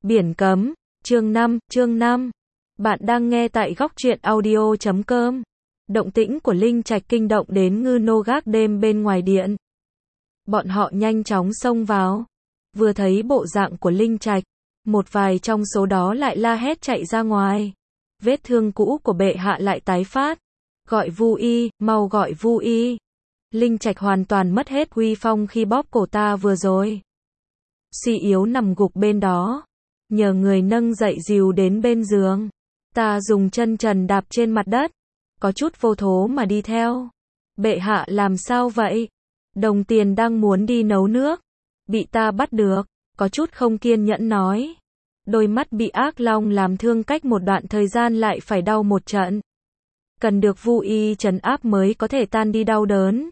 Biển cấm, chương 5. Bạn đang nghe tại góc truyện audio.com. Động tĩnh của Linh Trạch kinh động đến ngư nô gác đêm bên ngoài điện. Bọn họ nhanh chóng xông vào. Vừa thấy bộ dạng của Linh Trạch, một vài trong số đó lại la hét chạy ra ngoài. Vết thương cũ của bệ hạ lại tái phát. Gọi Vu Y, mau gọi Vu Y. Linh Trạch hoàn toàn mất hết uy phong khi bóp cổ ta vừa rồi. Suy yếu nằm gục bên đó. Nhờ người nâng dậy dìu đến bên giường. Ta dùng chân trần đạp trên mặt đất. Có chút vô thố mà đi theo. Bệ hạ làm sao vậy? Đồng Tiền đang muốn đi nấu nước. Bị ta bắt được. Có chút không kiên nhẫn nói. Đôi mắt bị ác long làm thương cách một đoạn thời gian lại phải đau một trận. Cần được Vu Y trấn áp mới có thể tan đi đau đớn.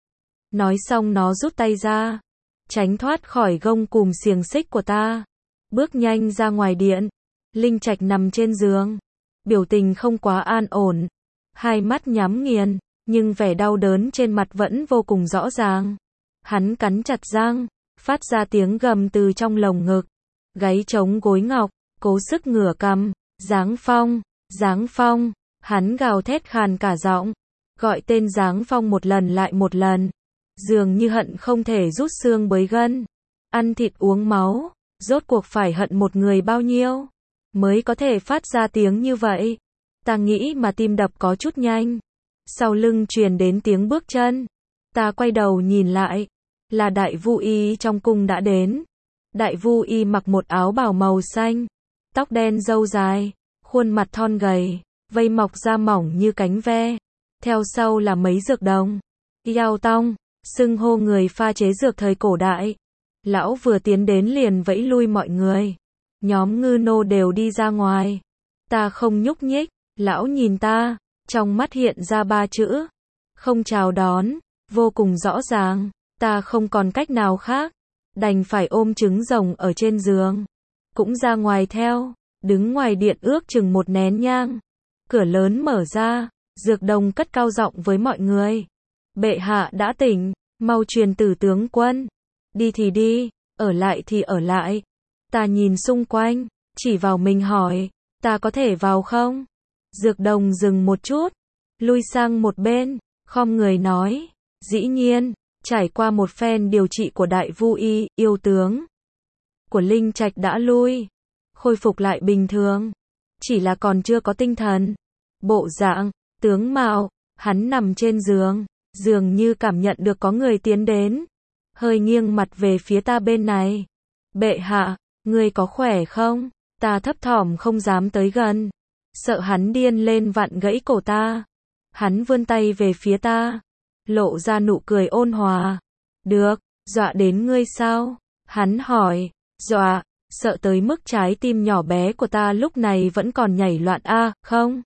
Nói xong nó rút tay ra. Tránh thoát khỏi gông cùm xiềng xích của ta. Bước nhanh ra ngoài điện. Linh Trạch nằm trên giường. Biểu tình không quá an ổn. Hai mắt nhắm nghiền. Nhưng vẻ đau đớn trên mặt vẫn vô cùng rõ ràng. Hắn cắn chặt răng. Phát ra tiếng gầm từ trong lồng ngực. Gáy chống gối ngọc. Cố sức ngửa cằm. Giáng Phong. Giáng Phong. Hắn gào thét khàn cả giọng. Gọi tên Giáng Phong một lần lại một lần. Dường như hận không thể rút xương bới gân. Ăn thịt uống máu. Rốt cuộc phải hận một người bao nhiêu mới có thể phát ra tiếng như vậy. Ta nghĩ mà tim đập có chút nhanh. Sau lưng truyền đến tiếng bước chân. Ta quay đầu nhìn lại. Là Đại Vu Y trong cung đã đến. Đại Vu Y mặc một áo bào màu xanh. Tóc đen râu dài. Khuôn mặt thon gầy. Vây mọc da mỏng như cánh ve. Theo sau là mấy dược đồng. Yao Tong. Xưng hô người pha chế dược thời cổ đại. Lão vừa tiến đến liền vẫy lui mọi người. Nhóm ngư nô đều đi ra ngoài. Ta không nhúc nhích. Lão nhìn ta. Trong mắt hiện ra ba chữ. Không chào đón. Vô cùng rõ ràng. Ta không còn cách nào khác. Đành phải ôm trứng rồng ở trên giường. Cũng ra ngoài theo. Đứng ngoài điện ước chừng một nén nhang. Cửa lớn mở ra. Dược đồng cất cao giọng với mọi người. Bệ hạ đã tỉnh. Mau truyền từ tướng quân. Đi thì đi, ở lại thì ở lại. Ta nhìn xung quanh, chỉ vào mình hỏi, ta có thể vào không? Dược đồng dừng một chút, lui sang một bên, khom người nói, dĩ nhiên, trải qua một phen điều trị của Đại Vu Y, yêu tướng của Linh Trạch đã lui, khôi phục lại bình thường, chỉ là còn chưa có tinh thần. Bộ dạng, tướng mạo, hắn nằm trên giường, dường như cảm nhận được có người tiến đến. Hơi nghiêng mặt về phía ta bên này. Bệ hạ, ngươi có khỏe không? Ta thấp thỏm không dám tới gần. Sợ hắn điên lên vặn gãy cổ ta. Hắn vươn tay về phía ta. Lộ ra nụ cười ôn hòa. Được, dọa đến ngươi sao? Hắn hỏi. Dọa, sợ tới mức trái tim nhỏ bé của ta lúc này vẫn còn nhảy loạn không?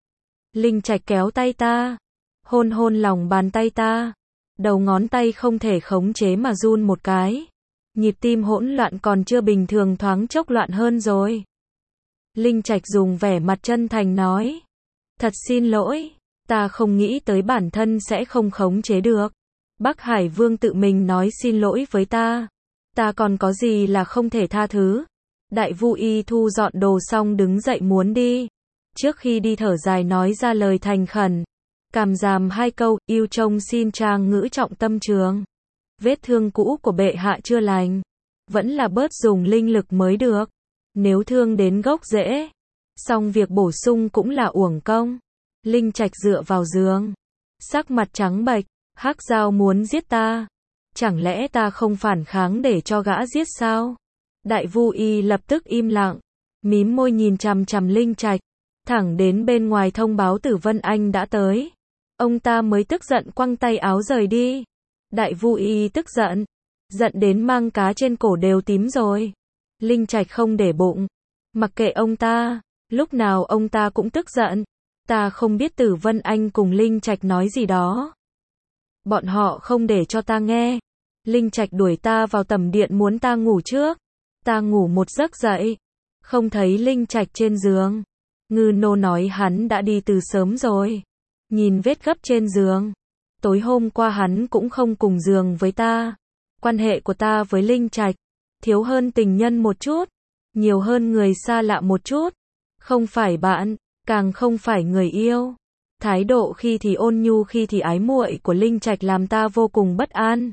Linh Trạch kéo tay ta. Hôn hôn lòng bàn tay ta. Đầu ngón tay không thể khống chế mà run một cái. Nhịp tim hỗn loạn còn chưa bình thường thoáng chốc loạn hơn rồi. Linh Trạch dùng vẻ mặt chân thành nói. Thật xin lỗi, ta không nghĩ tới bản thân sẽ không khống chế được. Bắc Hải Vương tự mình nói xin lỗi với ta. Ta còn có gì là không thể tha thứ. Đại Vu Y thu dọn đồ xong đứng dậy muốn đi. Trước khi đi thở dài nói ra lời thành khẩn. Càm ràm hai câu, yêu trông xin trang ngữ trọng tâm trường. Vết thương cũ của bệ hạ chưa lành. Vẫn là bớt dùng linh lực mới được. Nếu thương đến gốc rễ. Xong việc bổ sung cũng là uổng công. Linh Trạch dựa vào giường. Sắc mặt trắng bệch. Hắc Dao muốn giết ta. Chẳng lẽ ta không phản kháng để cho gã giết sao? Đại Vu Y lập tức im lặng. Mím môi nhìn chằm chằm Linh Trạch. Thẳng đến bên ngoài thông báo Tử Vân Anh đã tới. Ông ta mới tức giận quăng tay áo rời đi. Đại Vu Y tức giận. Giận đến mang cá trên cổ đều tím rồi. Linh Trạch không để bụng. Mặc kệ ông ta. Lúc nào ông ta cũng tức giận. Ta không biết Tử Vân Anh cùng Linh Trạch nói gì đó. Bọn họ không để cho ta nghe. Linh Trạch đuổi ta vào tầm điện muốn ta ngủ trước. Ta ngủ một giấc dậy. Không thấy Linh Trạch trên giường. Ngư nô nói hắn đã đi từ sớm rồi. Nhìn vết gấp trên giường. Tối hôm qua hắn cũng không cùng giường với ta. Quan hệ của ta với Linh Trạch thiếu hơn tình nhân một chút. nhiều hơn người xa lạ một chút. Không phải bạn, càng không phải người yêu. Thái độ khi thì ôn nhu khi thì ái muội của Linh Trạch làm ta vô cùng bất an.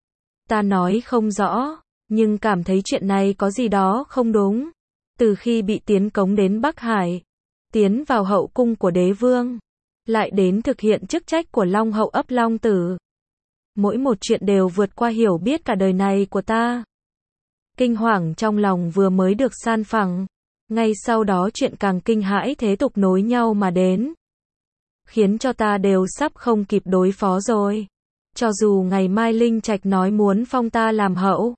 Ta nói không rõ, nhưng cảm thấy chuyện này có gì đó không đúng. Từ khi bị tiến cống đến Bắc Hải, tiến vào hậu cung của đế vương, lại đến thực hiện chức trách của Long hậu ấp Long tử. Mỗi một chuyện đều vượt qua hiểu biết cả đời này của ta. Kinh hoàng trong lòng vừa mới được san phẳng, ngay sau đó chuyện càng kinh hãi thế tục nối nhau mà đến. Khiến cho ta đều sắp không kịp đối phó rồi. Cho dù ngày mai Linh Trạch nói muốn phong ta làm hậu,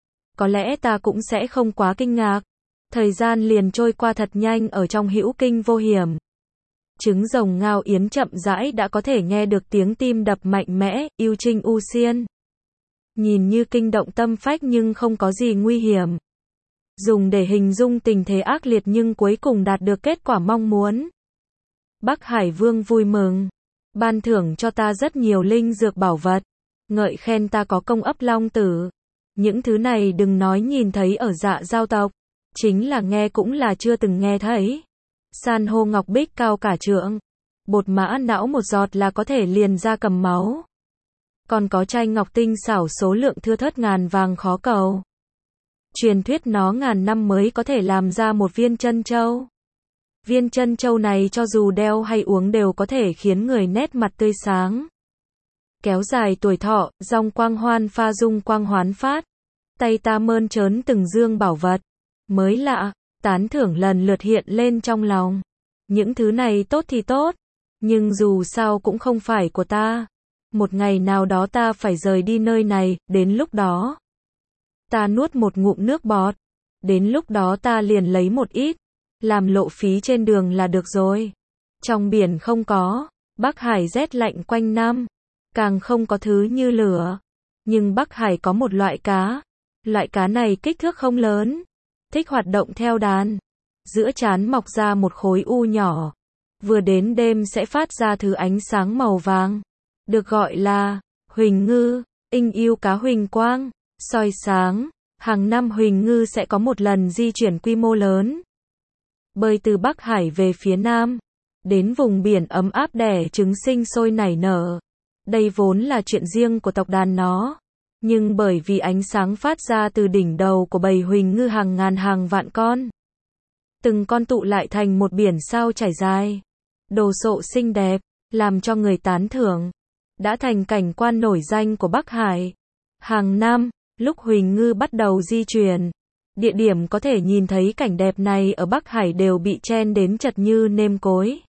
có lẽ ta cũng sẽ không quá kinh ngạc. Thời gian liền trôi qua thật nhanh ở trong hữu kinh vô hiểm. Trứng rồng Ngao Yến chậm rãi đã có thể nghe được tiếng tim đập mạnh mẽ, yêu trinh u xiên. Nhìn như kinh động tâm phách nhưng không có gì nguy hiểm. Dùng để hình dung tình thế ác liệt nhưng cuối cùng đạt được kết quả mong muốn. Bắc Hải Vương vui mừng, ban thưởng cho ta rất nhiều linh dược bảo vật, ngợi khen ta có công ấp Long tử. Những thứ này đừng nói nhìn thấy ở Dạ Giao tộc, chính là nghe cũng là chưa từng nghe thấy. San hô ngọc bích cao cả trượng, bột mã não một giọt là có thể liền ra cầm máu. Còn có chai ngọc tinh xảo số lượng thưa thớt ngàn vàng khó cầu. Truyền thuyết nó ngàn năm mới có thể làm ra một viên chân châu. Viên chân châu này cho dù đeo hay uống đều có thể khiến người nét mặt tươi sáng. Kéo dài tuổi thọ, dòng quang hoan pha dung quang hoán phát. Tay ta mơn trớn từng dương bảo vật. Mới lạ, tán thưởng lần lượt hiện lên trong lòng. Những thứ này tốt thì tốt, nhưng dù sao cũng không phải của ta. Một ngày nào đó ta phải rời đi nơi này, đến lúc đó. Ta nuốt một ngụm nước bọt. Đến lúc đó ta liền lấy một ít, làm lộ phí trên đường là được rồi. Trong biển không có, Bắc Hải rét lạnh quanh năm, càng không có thứ như lửa. Nhưng Bắc Hải có một loại cá. Loại cá này kích thước không lớn, thích hoạt động theo đàn. Giữa trán mọc ra một khối u nhỏ. Vừa đến đêm sẽ phát ra thứ ánh sáng màu vàng. Được gọi là huỳnh ngư, inh yêu cá huỳnh quang, soi sáng. Hàng năm huỳnh ngư sẽ có một lần di chuyển quy mô lớn. Bơi từ Bắc Hải về phía Nam, đến vùng biển ấm áp đẻ trứng sinh sôi nảy nở. Đây vốn là chuyện riêng của tộc đàn nó. Nhưng bởi vì ánh sáng phát ra từ đỉnh đầu của bầy huỳnh ngư hàng ngàn hàng vạn con. Từng con tụ lại thành một biển sao trải dài. Đồ sộ xinh đẹp, làm cho người tán thưởng. Đã thành cảnh quan nổi danh của Bắc Hải. Hàng năm, lúc huỳnh ngư bắt đầu di chuyển, địa điểm có thể nhìn thấy cảnh đẹp này ở Bắc Hải đều bị chen đến chật như nêm cối.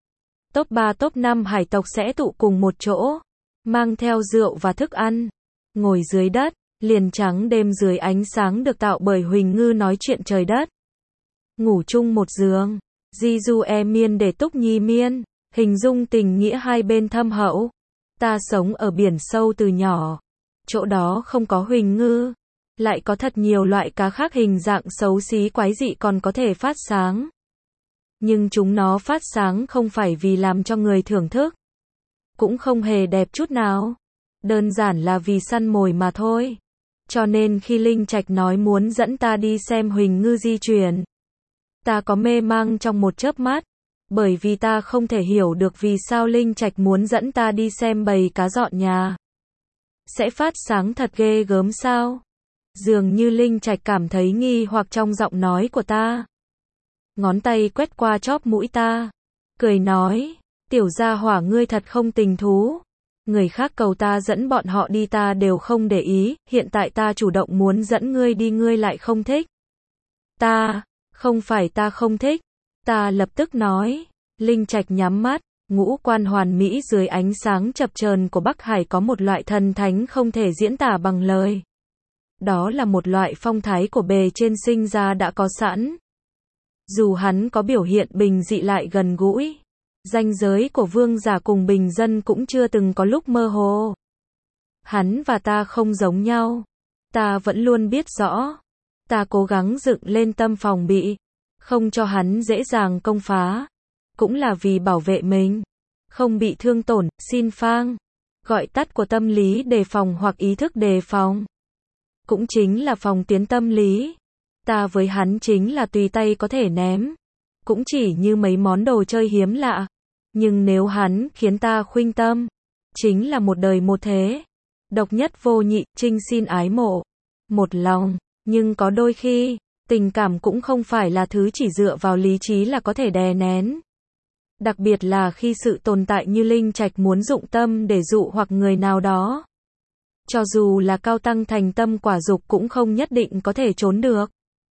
Top 3 top 5 hải tộc sẽ tụ cùng một chỗ, mang theo rượu và thức ăn, ngồi dưới đất, liền trắng đêm dưới ánh sáng được tạo bởi huỳnh ngư nói chuyện trời đất. Ngủ chung một giường, di du e miên để túc nhi miên, hình dung tình nghĩa hai bên thâm hậu. Ta sống ở biển sâu từ nhỏ, chỗ đó không có huỳnh ngư, lại có thật nhiều loại cá khác hình dạng xấu xí quái dị còn có thể phát sáng. Nhưng chúng nó phát sáng không phải vì làm cho người thưởng thức, cũng không hề đẹp chút nào, đơn giản là vì săn mồi mà thôi. Cho nên khi Linh Trạch nói muốn dẫn ta đi xem huỳnh ngư di chuyển, ta có mê mang trong một chớp mắt, bởi vì ta không thể hiểu được vì sao Linh Trạch muốn dẫn ta đi xem bầy cá dọn nhà. Sẽ phát sáng thật ghê gớm sao? Dường như Linh Trạch cảm thấy nghi hoặc trong giọng nói của ta. Ngón tay quét qua chóp mũi ta, cười nói, tiểu gia hỏa ngươi thật không tình thú. Người khác cầu ta dẫn bọn họ đi ta đều không để ý, hiện tại ta chủ động muốn dẫn ngươi đi ngươi lại không thích. Không phải ta không thích, ta lập tức nói. Linh Trạch nhắm mắt, ngũ quan hoàn mỹ dưới ánh sáng chập chờn của Bắc Hải có một loại thần thánh không thể diễn tả bằng lời. Đó là một loại phong thái của bề trên sinh ra đã có sẵn. Dù hắn có biểu hiện bình dị lại gần gũi, ranh giới của vương giả cùng bình dân cũng chưa từng có lúc mơ hồ. Hắn và ta không giống nhau. Ta vẫn luôn biết rõ. Ta cố gắng dựng lên tâm phòng bị, không cho hắn dễ dàng công phá. Cũng là vì bảo vệ mình, không bị thương tổn, xin phang. Gọi tắt của tâm lý đề phòng hoặc ý thức đề phòng. Cũng chính là phòng tuyến tâm lý. Ta với hắn chính là tùy tay có thể ném. Cũng chỉ như mấy món đồ chơi hiếm lạ. Nhưng nếu hắn khiến ta khuynh tâm, chính là một đời một thế. Độc nhất vô nhị, trinh xin ái mộ. Một lòng, nhưng có đôi khi, tình cảm cũng không phải là thứ chỉ dựa vào lý trí là có thể đè nén. Đặc biệt là khi sự tồn tại như Linh Trạch muốn dụng tâm để dụ hoặc người nào đó. Cho dù là cao tăng thành tâm quả dục cũng không nhất định có thể trốn được.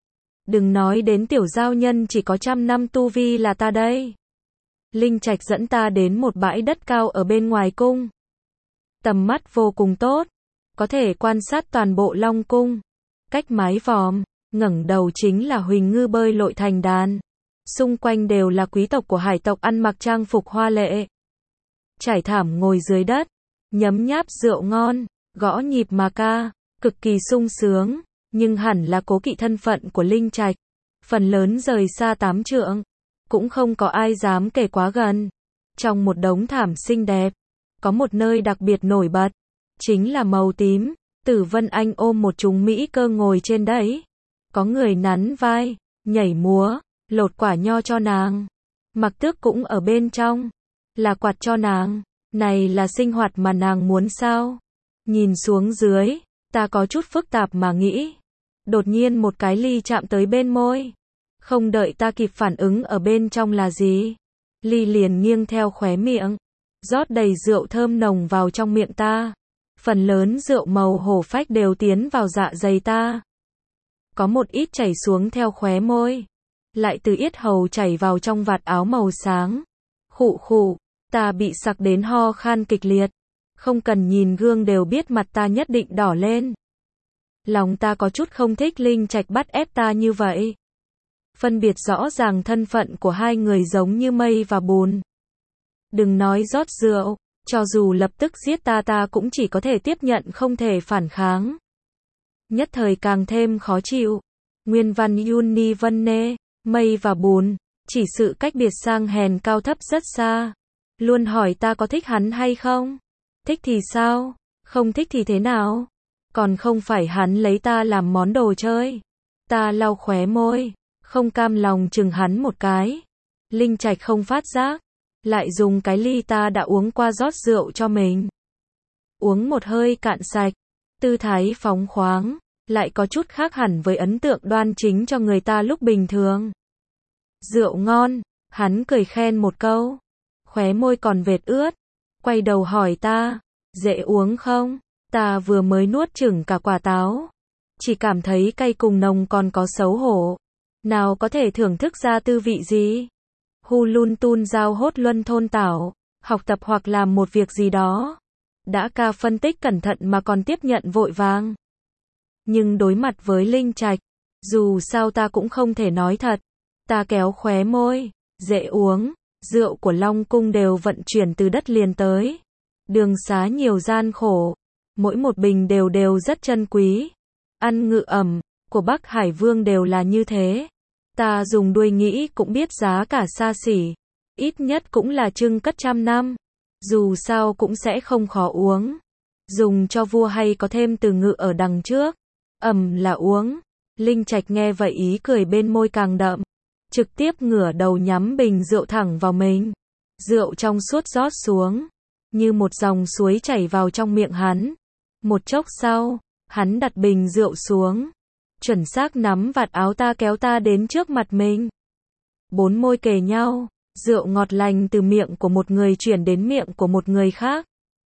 Đừng nói đến tiểu giao nhân chỉ có 100 năm tu vi là ta đây. Linh Trạch dẫn ta đến một bãi đất cao ở bên ngoài cung. Tầm mắt vô cùng tốt, có thể quan sát toàn bộ Long cung. Cách mái vòm, ngẩng đầu chính là huỳnh ngư bơi lội thành đàn. Xung quanh đều là quý tộc của hải tộc ăn mặc trang phục hoa lệ. Trải thảm ngồi dưới đất, nhấm nháp rượu ngon, gõ nhịp mà ca, cực kỳ sung sướng, nhưng hẳn là cố kỵ thân phận của Linh Trạch. Phần lớn rời xa 8 trượng, cũng không có ai dám kể quá gần. Trong một đống thảm xinh đẹp, có một nơi đặc biệt nổi bật, chính là màu tím. Tử Vân Anh ôm một chúng mỹ cơ ngồi trên đấy. Có người nắn vai, nhảy múa, lột quả nho cho nàng. Mặc Tước cũng ở bên trong, là quạt cho nàng. Này là sinh hoạt mà nàng muốn sao? Nhìn xuống dưới, ta có chút phức tạp mà nghĩ. Đột nhiên một cái ly chạm tới bên môi. Không đợi ta kịp phản ứng ở bên trong là gì. Ly liền nghiêng theo khóe miệng, rót đầy rượu thơm nồng vào trong miệng ta. Phần lớn rượu màu hổ phách đều tiến vào dạ dày ta. Có một ít chảy xuống theo khóe môi, lại từ yết hầu chảy vào trong vạt áo màu sáng. Khụ khụ, ta bị sặc đến ho khan kịch liệt. Không cần nhìn gương đều biết mặt ta nhất định đỏ lên. Lòng ta có chút không thích Linh Trạch bắt ép ta như vậy. Phân biệt rõ ràng thân phận của hai người giống như mây và bùn. Đừng nói rót rượu, cho dù lập tức giết ta cũng chỉ có thể tiếp nhận không thể phản kháng. Nhất thời càng thêm khó chịu. Nguyên văn Uni Vân Nê, mây và bùn, chỉ sự cách biệt sang hèn cao thấp rất xa. Luôn hỏi ta có thích hắn hay không? Thích thì sao? Không thích thì thế nào? Còn không phải hắn lấy ta làm món đồ chơi. Ta lau khóe môi, không cam lòng chừng hắn một cái. Linh Trạch không phát giác, lại dùng cái ly ta đã uống qua rót rượu cho mình. Uống một hơi cạn sạch, tư thái phóng khoáng, lại có chút khác hẳn với ấn tượng đoan chính cho người ta lúc bình thường. Rượu ngon, hắn cười khen một câu, khóe môi còn vệt ướt, quay đầu hỏi ta, dễ uống không? Ta vừa mới nuốt chửng cả quả táo, chỉ cảm thấy cay cùng nồng còn có xấu hổ, nào có thể thưởng thức ra tư vị gì. Hu Lun Tun giao hốt luân thôn tảo, học tập hoặc làm một việc gì đó. Đã ca phân tích cẩn thận mà còn tiếp nhận vội vàng. Nhưng đối mặt với Linh Trạch, dù sao ta cũng không thể nói thật. Ta kéo khóe môi, dễ uống, rượu của Long Cung đều vận chuyển từ đất liền tới. Đường xá nhiều gian khổ, mỗi một bình đều rất chân quý. Ăn ngự ẩm, của Bắc Hải Vương đều là như thế. Ta dùng đuôi nghĩ cũng biết giá cả xa xỉ. Ít nhất cũng là trưng cất 100 năm. Dù sao cũng sẽ không khó uống. Dùng cho vua hay có thêm từ ngự ở đằng trước. Ẩm là uống. Linh Trạch nghe vậy ý cười bên môi càng đậm. Trực tiếp ngửa đầu nhắm bình rượu thẳng vào mình. Rượu trong suốt rót xuống. Như một dòng suối chảy vào trong miệng hắn. Một chốc sau, hắn đặt bình rượu xuống. Chuẩn xác nắm vạt áo ta kéo ta đến trước mặt mình. Bốn môi kề nhau, rượu ngọt lành từ miệng của một người chuyển đến miệng của một người khác.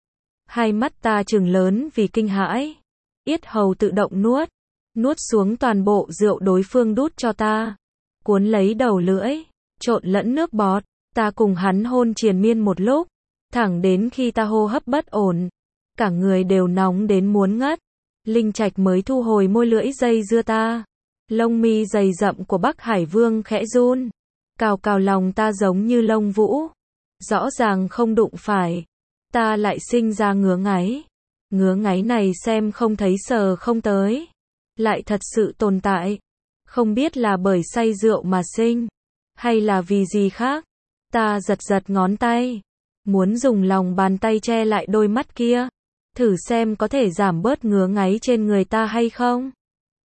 Hai mắt ta trừng lớn vì kinh hãi. Yết hầu tự động nuốt xuống toàn bộ rượu đối phương đút cho ta. Cuốn lấy đầu lưỡi, trộn lẫn nước bọt, ta cùng hắn hôn triền miên một lúc, thẳng đến khi ta hô hấp bất ổn, cả người đều nóng đến muốn ngất. Linh Trạch mới thu hồi môi lưỡi dây dưa ta. Lông mi dày rậm của Bắc Hải Vương khẽ run. Cào cào lòng ta giống như lông vũ. Rõ ràng không đụng phải. Ta lại sinh ra ngứa ngáy. Ngứa ngáy này xem không thấy sờ không tới. Lại thật sự tồn tại. Không biết là bởi say rượu mà sinh. Hay là vì gì khác. Ta giật ngón tay. Muốn dùng lòng bàn tay che lại đôi mắt kia. Thử xem có thể giảm bớt ngứa ngáy trên người ta hay không.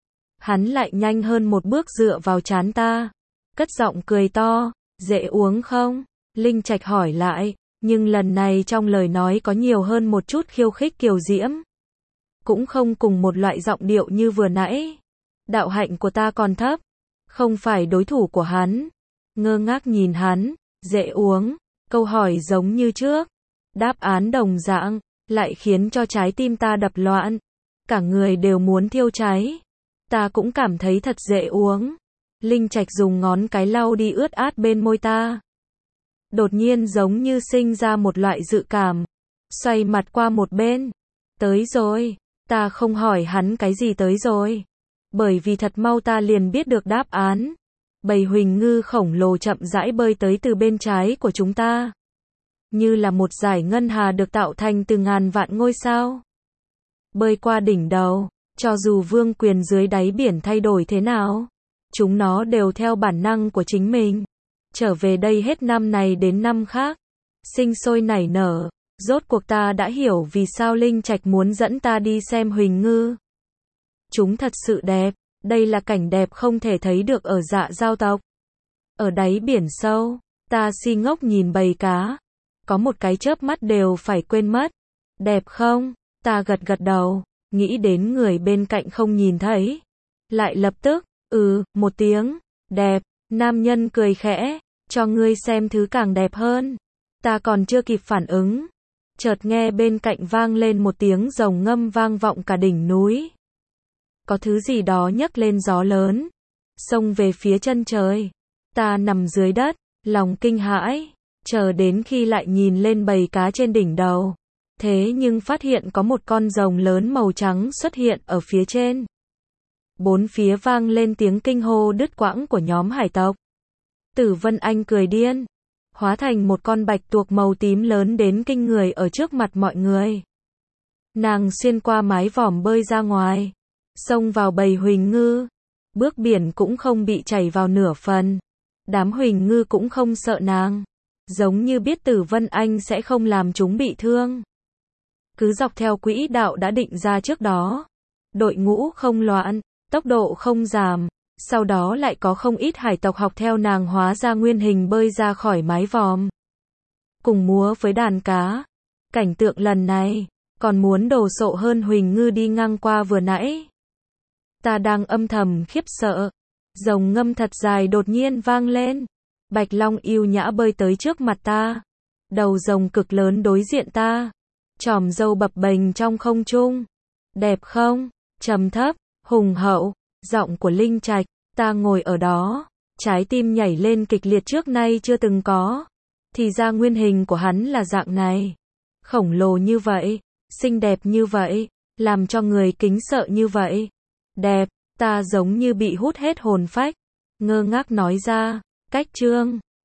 Hắn lại nhanh hơn một bước dựa vào trán ta, cất giọng cười to, dễ uống không? Linh Trạch hỏi lại, nhưng lần này trong lời nói có nhiều hơn một chút khiêu khích kiều diễm. Cũng không cùng một loại giọng điệu như vừa nãy. Đạo hạnh của ta còn thấp, không phải đối thủ của hắn. Ngơ ngác nhìn hắn, dễ uống, câu hỏi giống như trước. Đáp án đồng dạng, lại khiến cho trái tim ta đập loạn. Cả người đều muốn thiêu cháy. Ta cũng cảm thấy thật dễ uống. Linh Trạch dùng ngón cái lau đi ướt át bên môi ta. Đột nhiên giống như sinh ra một loại dự cảm. Xoay mặt qua một bên. Tới rồi. Ta không hỏi hắn cái gì tới rồi. Bởi vì thật mau ta liền biết được đáp án. Bầy huỳnh ngư khổng lồ chậm rãi bơi tới từ bên trái của chúng ta. Như là một dải ngân hà được tạo thành từ ngàn vạn ngôi sao. Bơi qua đỉnh đầu, cho dù vương quyền dưới đáy biển thay đổi thế nào, chúng nó đều theo bản năng của chính mình. Trở về đây hết năm này đến năm khác, sinh sôi nảy nở. Rốt cuộc ta đã hiểu vì sao Linh Trạch muốn dẫn ta đi xem huỳnh ngư. Chúng thật sự đẹp, đây là cảnh đẹp không thể thấy được ở Dạ Giao tộc. Ở đáy biển sâu, ta si ngốc nhìn bầy cá, có một cái chớp mắt đều phải quên mất. Đẹp không? Ta gật gật đầu, nghĩ đến người bên cạnh không nhìn thấy. Lại lập tức, một tiếng, đẹp, nam nhân cười khẽ, cho ngươi xem thứ càng đẹp hơn. Ta còn chưa kịp phản ứng. Chợt nghe bên cạnh vang lên một tiếng rồng ngâm vang vọng cả đỉnh núi. Có thứ gì đó nhấc lên gió lớn, xông về phía chân trời. Ta nằm dưới đất, lòng kinh hãi, chờ đến khi lại nhìn lên bầy cá trên đỉnh đầu. Thế nhưng phát hiện có một con rồng lớn màu trắng xuất hiện ở phía trên. Bốn phía vang lên tiếng kinh hô đứt quãng của nhóm hải tộc. Tử Vân Anh cười điên, hóa thành một con bạch tuộc màu tím lớn đến kinh người ở trước mặt mọi người. Nàng xuyên qua mái vòm bơi ra ngoài, xông vào bầy huỳnh ngư. Bước biển cũng không bị chảy vào nửa phần. Đám huỳnh ngư cũng không sợ nàng, giống như biết Tử Vân Anh sẽ không làm chúng bị thương. Cứ dọc theo quỹ đạo đã định ra trước đó. Đội ngũ không loạn, tốc độ không giảm. Sau đó lại có không ít hải tộc học theo nàng hóa ra nguyên hình bơi ra khỏi mái vòm. Cùng múa với đàn cá. Cảnh tượng lần này, còn muốn đồ sộ hơn huỳnh ngư đi ngang qua vừa nãy. Ta đang âm thầm khiếp sợ. Rồng ngâm thật dài đột nhiên vang lên. Bạch Long yêu nhã bơi tới trước mặt ta. Đầu rồng cực lớn đối diện ta. Chòm râu bập bềnh trong không trung. Đẹp không? Trầm thấp, hùng hậu, giọng của Linh Trạch. Ta ngồi ở đó, trái tim nhảy lên kịch liệt trước nay chưa từng có. Thì ra nguyên hình của hắn là dạng này. Khổng lồ như vậy, xinh đẹp như vậy, làm cho người kính sợ như vậy. Đẹp, ta giống như bị hút hết hồn phách. Ngơ ngác nói ra, cách chương.